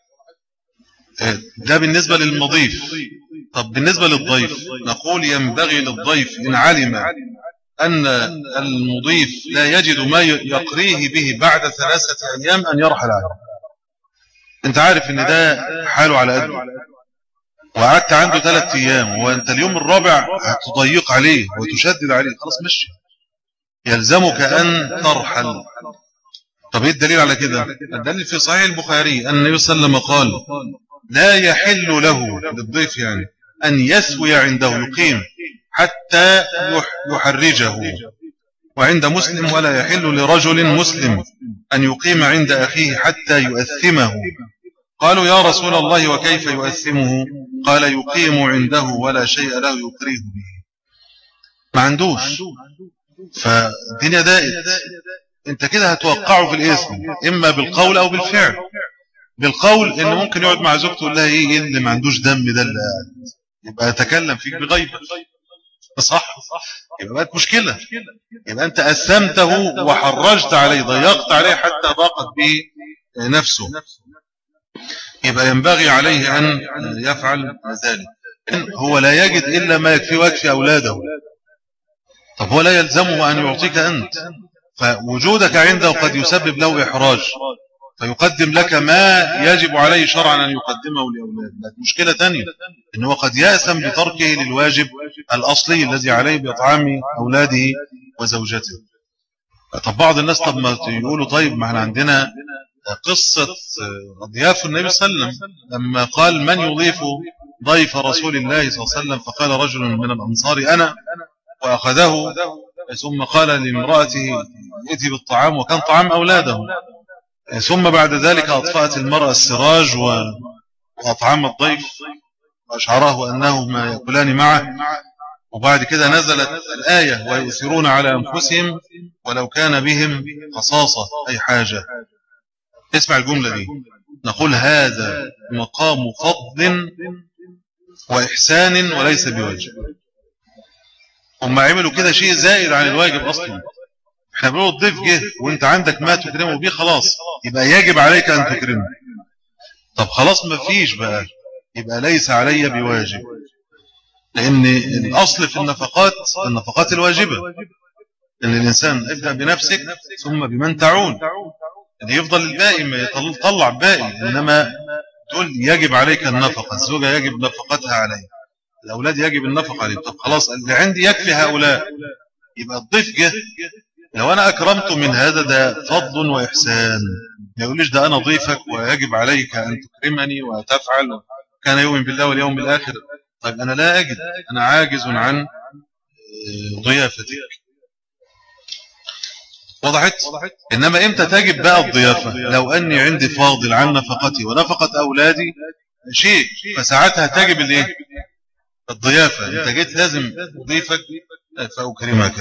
S1: ده بالنسبة للمضيف. طب بالنسبة للضيف نقول ينبغي للضيف إن علم أن المضيف لا يجد ما يقريه به بعد ثلاثة أيام أن يرحل عنه. أنت عارف أن ده حاله على قده، وقعدت عنده ثلاثة أيام وأنت اليوم الرابع هتضيق عليه وتشدد عليه، خلاص مشي، يلزمك أن ترحل. طب إيه الدليل على كده؟ الدليل في صحيح البخاري أن النبي صلى الله عليه وسلم قال لا يحل له للضيف يعني أن يسوي عنده يقيم حتى يحرجه. وعند مسلم ولا يحل لرجل مسلم أن يقيم عند أخيه حتى يؤثمه. قالوا يا رسول الله وكيف يؤثمه؟ قال يقيم عنده ولا شيء له يكريه به، ما عندوش، فالدنيا دائت. انت كده هتوقعه في الاسم اما بالقول او بالفعل. بالقول ان ممكن يقعد مع زوجته يقول لها ايه اللي ما عندوش دم ده اللي قاعد، يبقى يتكلم فيك بغيبه، صح؟ يبقى بقت مشكله، يبقى انت أثمته وحرجت عليه، ضيقت عليه حتى ضاقت به نفسه. يبقى ينبغي عليه أن يفعل ذلك. هو لا يجد إلا ما يكفي ويكفي أولاده، طب هو لا يلزمه أن يعطيك أنت، فوجودك عنده قد يسبب له إحراج، فيقدم لك ما يجب عليه شرعا أن يقدمه لأولاده. مشكلة تانية إنه قد يأثم بتركه للواجب الأصلي الذي عليه بإطعام أولاده وزوجته. طب بعض الناس طب ما يقولوا طيب ما احنا عندنا قصة ضياف النبي صلى الله عليه وسلم لما قال من يضيف ضيف رسول الله صلى الله عليه وسلم، فقال رجل من الأنصار أنا، وأخذه ثم قال لامرأته ائتي بالطعام، وكان طعام أولاده، ثم بعد ذلك أطفأت المرأة السراج و... وأطعم الضيف وأشعره أنه ما يأكلان معه، وبعد كده نزلت الآية ويؤثرون على أنفسهم ولو كان بهم خصاصة أي حاجة. اسمع الجملة دي، نقول هذا مقام فضل وإحسان وليس بواجب. هم عملوا كده شيء زائد عن الواجب أصلا. احنا بنقول الضيف جه وانت عندك ما تكرمه بيه، خلاص يبقى يجب عليك أن تكرمه. طب خلاص ما فيش بقى، يبقى ليس علي بواجب، لأن الأصل في النفقات النفقات الواجبة، أن الإنسان ابدأ بنفسك ثم بمن تعون، اللي يفضل الباقي ما يطلع باقي. إنما تقول يجب عليك النفقة، الزوجة يجب نفقتها عليك، الأولاد يجب النفقة عليك. طب خلاص اللي عندي يكفي هؤلاء، يبقى الضيف جه لو أنا أكرمت من هذا ده فضل وإحسان. ما يقوليش ده أنا ضيفك ويجب عليك أن تكرمني وتفعل كان يؤمن بالله واليوم الآخر. طيب أنا لا أجد، أنا عاجز عن ضيافتك. وضحت؟ إنما إمتى تجب بقى الضيافة؟ لو أني عندي فاضل عن نفقتي ونفقة أولادي شيء، فساعتها تجب الإيه؟ الضيافة. أنت جيت لازم ضيفك فأكرمك.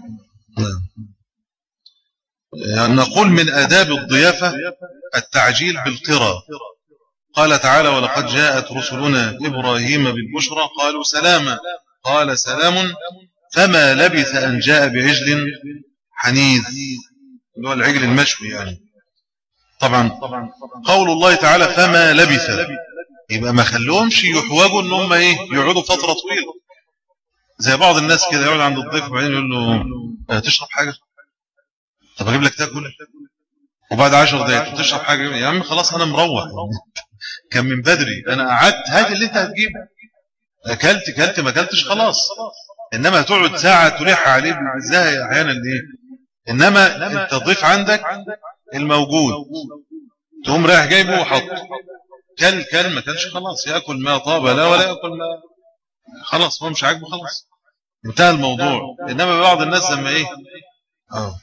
S1: يعني نقول من آداب الضيافة التعجيل بالقرى. قال تعالى ولقد جاءت رسلنا إبراهيم بالبشرى قالوا سلاما قال سلام فما لبث أن جاء بعجل حنيذ، اللي هو العجل المشوي يعني. طبعا قول الله تعالى فما لبث، يبقى ما خلوهمش يحوجوا ان هم ايه يقعدوا فترة طويلة زي بعض الناس كده، يقعد عند الضيف وبعدين يقول له تشرب حاجة؟ طب اجيب لك تاكل، وبعد عشر دقائق تشرب حاجة؟ يا عم خلاص انا مروح، كان من بدري انا قعدت، هات اللي انت هتجيبه، اكلت كلت ما اكلتش خلاص. انما هتقعد ساعة تلح عليه ازاي احيانا ليه؟ انما انت الضيف عندك الموجود تقوم رايح جايبه وحطه، كل كل ما كانش خلاص ياكل ما طاب لا ولا ياكل ما خلاص، هو مش عاجبه خلاص انتهى الموضوع. انما بعض الناس لما ايه اه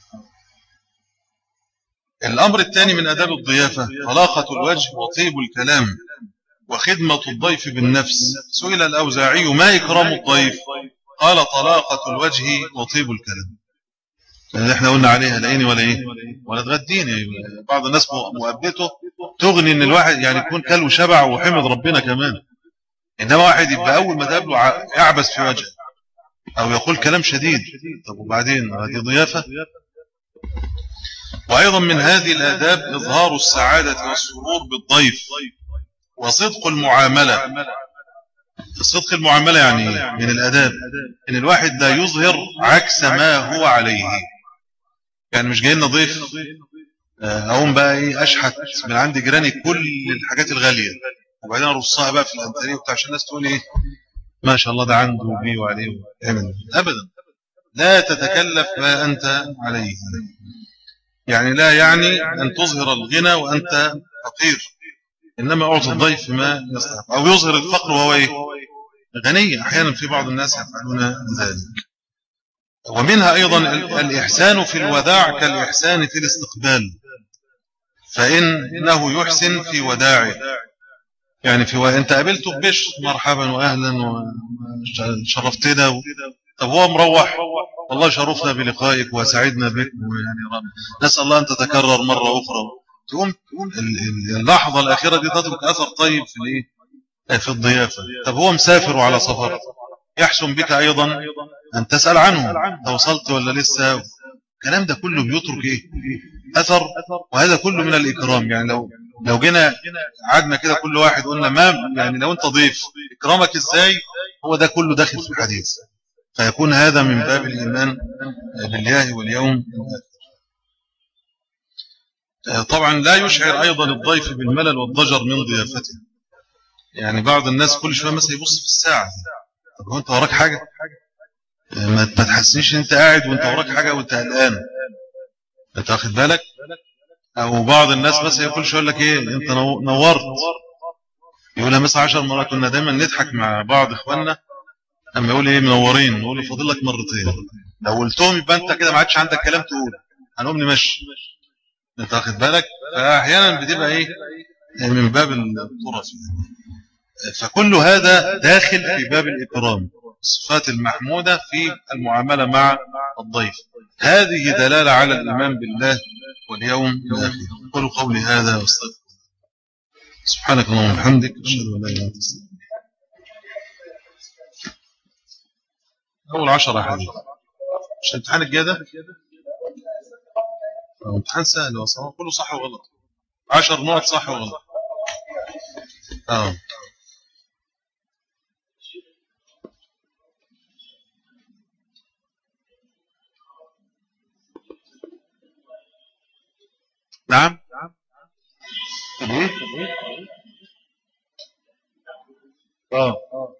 S1: الامر الثاني من اداب الضيافه طلاقه الوجه وطيب الكلام وخدمه الضيف بالنفس. سئل الاوزاعي ما اكرام الضيف؟ قال طلاقه الوجه وطيب الكلام. اللي احنا قلنا عليها لقيني ولا ايه ولا تغديني. بعض الناس مؤبته تغني ان الواحد يعني يكون كل وشبع وحمد ربنا كمان، انما واحد يبقى اول ما تقابله يعبس في وجهه او يقول كلام شديد. طب وبعدين هذه ضيافه؟ وايضا من هذه الاداب اظهار السعاده والسرور بالضيف وصدق المعامله. صدق المعامله يعني من الاداب ان الواحد لا يظهر عكس ما هو عليه. يعني مش جاي لنا ضيف اقوم بقى ايه اشحت من عند جيراني كل الحاجات الغاليه وبعدين ارصها بقى في الانتريه بتاع عشان الناس تقول ايه ما شاء الله ده عنده وبيه وعليه ويعمل. ابدا، لا تتكلف ما انت عليه. يعني لا يعني ان تظهر الغنى وانت فقير، انما اعطي الضيف ما يستحق، او يظهر الفقر وهو ايه غني. احيانا في بعض الناس يفعلون ذلك. ومنها أيضا الإحسان في الوداع كالإحسان في الاستقبال، فإنه يحسن في وداعه. يعني في و... أنت قابلته ببشر مرحبا وأهلا وشرفتنا و... طب هو مروح والله شرفنا بلقائك وسعدنا بك يعني رب. نسأل الله أن تتكرر مرة أخرى. تقوم اللحظة الأخيرة دي تترك أثر طيب في الإيه في الضيافة. طب هو مسافر وعلى سفر، يحسن بك أيضا أن تسأل عنه توصلت ولا لسه. الكلام ده كله بيترك إيه أثر، وهذا كله من الإكرام. يعني لو لو جينا قعدنا كده كل واحد قلنا ما يعني لو أنت ضيف إكرامك إزاي، هو ده كله داخل في الحديث، فيكون هذا من باب الإيمان بالله واليوم الآخر. طبعا لا يشعر أيضا الضيف بالملل والضجر من ضيافته. يعني بعض الناس كل شوية مثلا يبص في الساعة، طب هو أنت وراك حاجة؟ ما تحسنيش انت قاعد وانت وراك حاجة وانت قلقان، انت واخد بالك؟ او بعض الناس بس يقول شو يقول لك ايه انت نورت، يقولها مثلا عشر مرات. كنا دايما نضحك مع بعض اخواننا اما يقول ايه منورين، نقول له فاضل لك مرتين، لو قلتهم يبقى انت كده ما عادش عندك كلام تقول، هنقوم نمشي، انت واخد بالك؟ فاحيانا بتبقى ايه من باب الطرف. فكل هذا داخل في باب الإكرام، الصفات المحمودة في المعاملة مع الضيف. هذه دلالة على الإيمان بالله واليوم الآخر. قولوا قولي هذا واستغفر. سبحانك اللهم وبحمدك، أشهد أن لا إله إلا أنت. أول عشرة يا حبيبي، مش امتحان الجادة؟ امتحان سهل وصح، كله صح وغلط، عشر نقط صح وغلط. اه نعم. ايه اه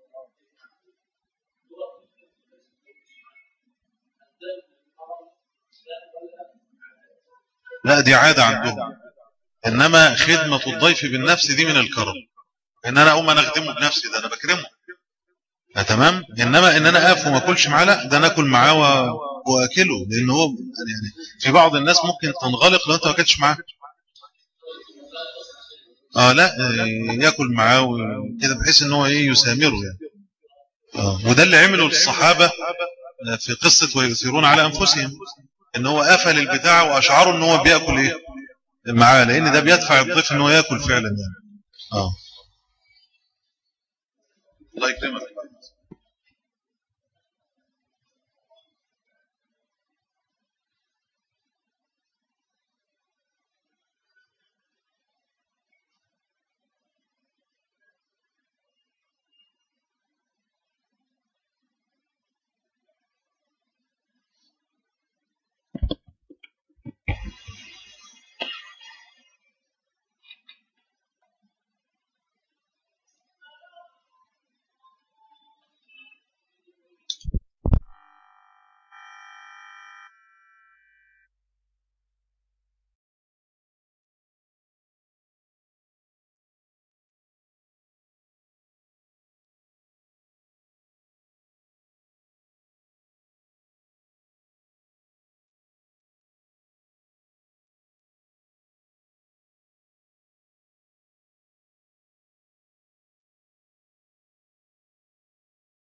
S1: لا دي عادة عندهم، إنما خدمة الضيف بالنفس دي من الكرم، إن أنا أقوم أنا أخدمه بنفسي، ده أنا بكرمه. تمام. إنما إن أنا أقف وما أكلش معاه، لا ده أنا أكل معاه وأكله، لأن هو يعني في بعض الناس ممكن تنغلق لو أنت ما أكلتش معاه. آه لا يأكل معاه كده بحيث إن هو إيه يسامره يعني. آه وده اللي عمله الصحابة في قصة ويؤثرون على أنفسهم، إن هو قفل البتاع وأشعروا إن هو بيأكل إيه معاه، لأن ده بيدفع الضيف إن هو يأكل فعلا يعني. آه الله يكرمك.